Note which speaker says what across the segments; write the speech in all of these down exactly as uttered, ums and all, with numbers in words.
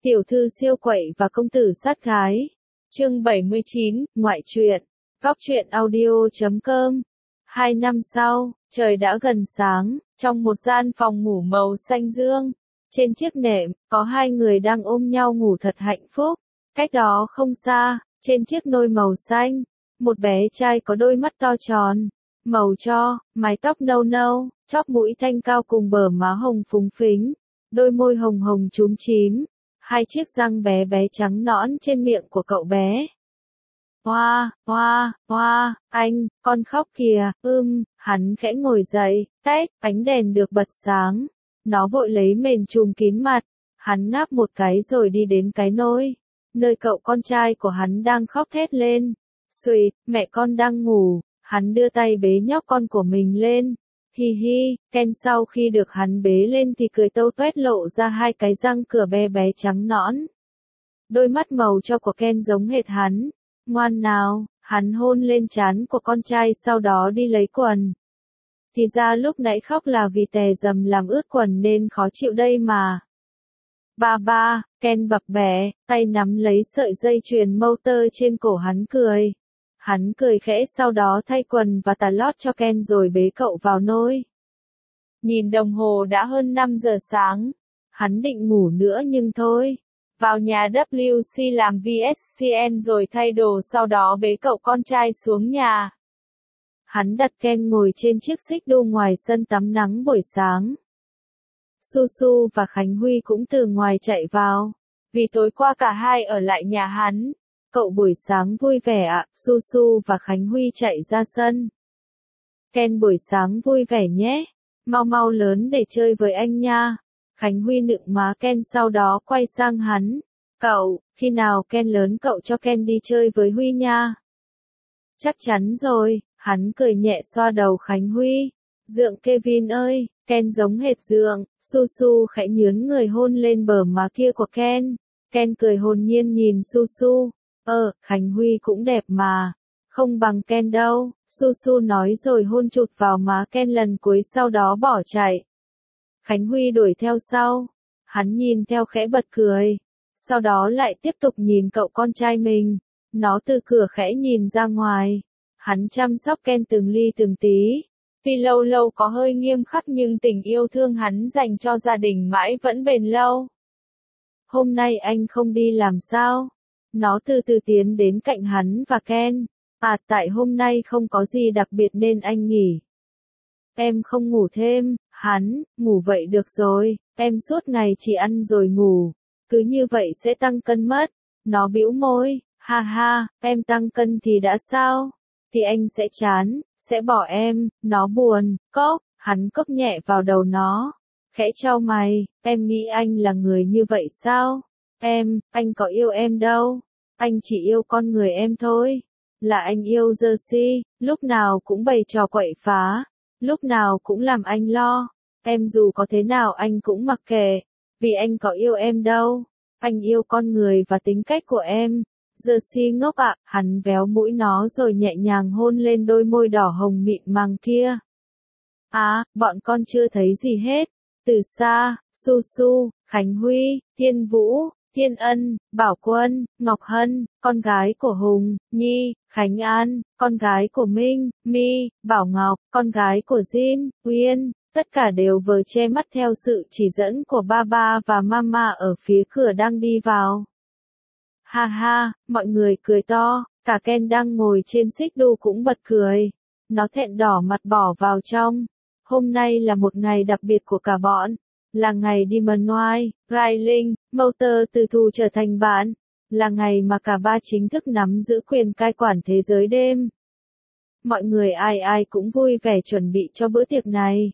Speaker 1: Tiểu thư siêu quậy và công tử sát gái. Chương bảy mươi chín, ngoại truyện. Góc truyện audio chấm com. Hai năm sau, trời đã gần sáng, trong một gian phòng ngủ màu xanh dương, trên chiếc nệm, có hai người đang ôm nhau ngủ thật hạnh phúc. Cách đó không xa, trên chiếc nôi màu xanh, một bé trai có đôi mắt to tròn, màu tro, mái tóc nâu nâu, chóp mũi thanh cao cùng bờ má hồng phúng phính, đôi môi hồng hồng chúm chím, hai chiếc răng bé bé trắng nõn trên miệng của cậu bé. Hoa, hoa, hoa, anh, con khóc kìa, ưm, hắn khẽ ngồi dậy, tách, ánh đèn được bật sáng. Nó vội lấy mền trùm kín mặt, hắn ngáp một cái rồi đi đến cái nôi, nơi cậu con trai của hắn đang khóc thét lên. Xùyt, mẹ con đang ngủ, hắn đưa tay bế nhóc con của mình lên. Hi hi, Ken sau khi được hắn bế lên thì cười tâu tuét lộ ra hai cái răng cửa bé bé trắng nõn. Đôi mắt màu cho của Ken giống hệt hắn. Ngoan nào, hắn hôn lên trán của con trai sau đó đi lấy quần. Thì ra lúc nãy khóc là vì tè dầm làm ướt quần nên khó chịu đây mà. Ba ba, Ken bập bẹ, tay nắm lấy sợi dây chuyền motor trên cổ hắn cười. Hắn cười khẽ sau đó thay quần và tà lót cho Ken rồi bế cậu vào nôi. Nhìn đồng hồ đã hơn năm giờ sáng. Hắn định ngủ nữa nhưng thôi. Vào nhà W C làm vê ét xê en rồi thay đồ sau đó bế cậu con trai xuống nhà. Hắn đặt Ken ngồi trên chiếc xích đu ngoài sân tắm nắng buổi sáng. Su Su và Khánh Huy cũng từ ngoài chạy vào. Vì tối qua cả hai ở lại nhà hắn. Cậu buổi sáng vui vẻ ạ, à? Su Su và Khánh Huy chạy ra sân. Ken buổi sáng vui vẻ nhé. Mau mau lớn để chơi với anh nha. Khánh Huy nựng má Ken sau đó quay sang hắn. Cậu, khi nào Ken lớn cậu cho Ken đi chơi với Huy nha. Chắc chắn rồi, hắn cười nhẹ xoa đầu Khánh Huy. Dượng Kevin ơi, Ken giống hệt dượng. Su Su khẽ nhướn người hôn lên bờ má kia của Ken. Ken cười hồn nhiên nhìn Su Su. Ờ, Khánh Huy cũng đẹp mà. Không bằng Ken đâu, Su Su nói rồi hôn chụt vào má Ken lần cuối sau đó bỏ chạy. Khánh Huy đuổi theo sau. Hắn nhìn theo khẽ bật cười. Sau đó lại tiếp tục nhìn cậu con trai mình. Nó từ cửa khẽ nhìn ra ngoài. Hắn chăm sóc Ken từng ly từng tí. Tuy lâu lâu có hơi nghiêm khắc nhưng tình yêu thương hắn dành cho gia đình mãi vẫn bền lâu. Hôm nay anh không đi làm sao? Nó từ từ tiến đến cạnh hắn và Ken. À, tại hôm nay không có gì đặc biệt nên anh nghỉ. Em không ngủ thêm, hắn, ngủ vậy được rồi, em suốt ngày chỉ ăn rồi ngủ. Cứ như vậy sẽ tăng cân mất. Nó bĩu môi, ha ha, em tăng cân thì đã sao? Thì anh sẽ chán, sẽ bỏ em, nó buồn, cốc, hắn cốc nhẹ vào đầu nó. Khẽ chau mày, em nghĩ anh là người như vậy sao? Em, anh có yêu em đâu. Anh chỉ yêu con người em thôi. Là anh yêu Jersey, lúc nào cũng bày trò quậy phá. Lúc nào cũng làm anh lo. Em dù có thế nào anh cũng mặc kệ. Vì anh có yêu em đâu. Anh yêu con người và tính cách của em. Jersey ngốc ạ, hắn véo mũi nó rồi nhẹ nhàng hôn lên đôi môi đỏ hồng mịn màng kia. À, bọn con chưa thấy gì hết. Từ xa, Su Su, Khánh Huy, Thiên Vũ, Thiên Ân, Bảo Quân, Ngọc Hân, con gái của Hùng, Nhi, Khánh An, con gái của Minh, My, Bảo Ngọc, con gái của Jin, Uyên, tất cả đều vờ che mắt theo sự chỉ dẫn của ba ba và mama ở phía cửa đang đi vào. Ha ha, mọi người cười to, cả Ken đang ngồi trên xích đu cũng bật cười. Nó thẹn đỏ mặt bỏ vào trong. Hôm nay là một ngày đặc biệt của cả bọn. Là ngày Demon White, Riley, Motor từ thù trở thành bạn. Là ngày mà cả ba chính thức nắm giữ quyền cai quản thế giới đêm. Mọi người ai ai cũng vui vẻ chuẩn bị cho bữa tiệc này.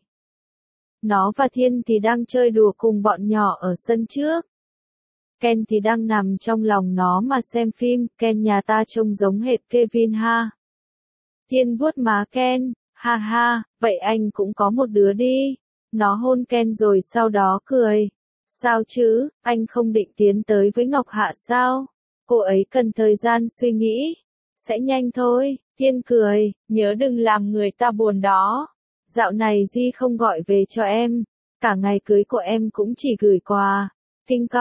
Speaker 1: Nó và Thiên thì đang chơi đùa cùng bọn nhỏ ở sân trước. Ken thì đang nằm trong lòng nó mà xem phim. Ken nhà ta trông giống hệt Kevin ha. Thiên vuốt má Ken, ha ha, vậy anh cũng có một đứa đi. Nó hôn Ken rồi sau đó cười. Sao chứ, anh không định tiến tới với Ngọc Hạ sao? Cô ấy cần thời gian suy nghĩ. Sẽ nhanh thôi, Thiên cười, nhớ đừng làm người ta buồn đó. Dạo này Di không gọi về cho em. Cả ngày cưới của em cũng chỉ gửi quà. Kinh công,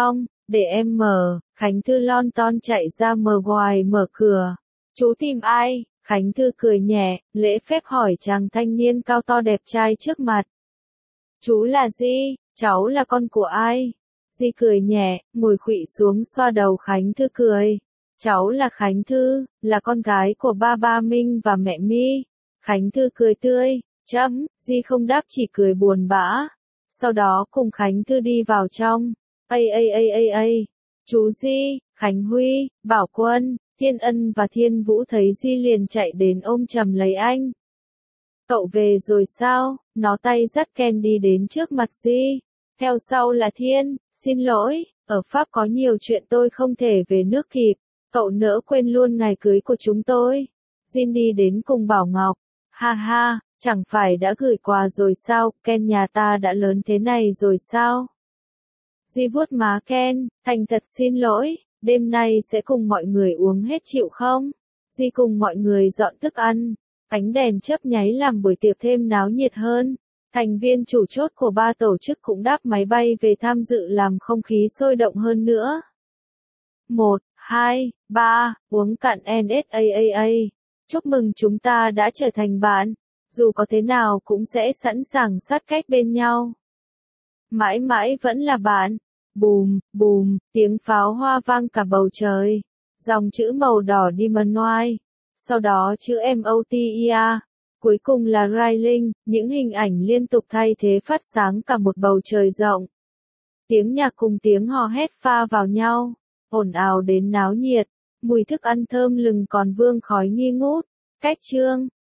Speaker 1: Để em mở, Khánh Thư lon ton chạy ra mở ngoài mở cửa. Chú tìm ai? Khánh Thư cười nhẹ, lễ phép hỏi chàng thanh niên cao to đẹp trai trước mặt. Chú là Di, cháu là con của ai? Di cười nhẹ, ngồi khuỵu xuống xoa đầu Khánh Thư cười. Cháu là Khánh Thư, là con gái của ba ba Minh và mẹ My. Khánh Thư cười tươi, chấm, Di không đáp chỉ cười buồn bã. Sau đó cùng Khánh Thư đi vào trong. Ây ây ây ây ây, chú Di, Khánh Huy, Bảo Quân, Thiên Ân và Thiên Vũ thấy Di liền chạy đến ôm chầm lấy anh. Cậu về rồi sao? Nó tay dắt Ken đi đến trước mặt Di. Theo sau là Thiên, xin lỗi, ở Pháp có nhiều chuyện tôi không thể về nước kịp. Cậu nỡ quên luôn ngày cưới của chúng tôi. Jin đi đến cùng Bảo Ngọc. Ha ha, chẳng phải đã gửi quà rồi sao, Ken nhà ta đã lớn thế này rồi sao? Di vuốt má Ken, thành thật xin lỗi, đêm nay sẽ cùng mọi người uống hết chịu không? Di cùng mọi người dọn thức ăn, ánh đèn chớp nháy làm buổi tiệc thêm náo nhiệt hơn. Thành viên chủ chốt của ba tổ chức cũng đáp máy bay về tham dự làm không khí sôi động hơn nữa. Một, hai, ba, uống cạn en ét a a a. Chúc mừng chúng ta đã trở thành bạn, dù có thế nào cũng sẽ sẵn sàng sát cách bên nhau. Mãi mãi vẫn là bạn. Bùm, bùm, tiếng pháo hoa vang cả bầu trời. Dòng chữ màu đỏ Demon White. Sau đó chữ em o tê e a. Cuối cùng là Railing, những hình ảnh liên tục thay thế phát sáng cả một bầu trời rộng. Tiếng nhạc cùng tiếng hò hét pha vào nhau, ồn ào đến náo nhiệt, mùi thức ăn thơm lừng còn vương khói nghi ngút. Cách chương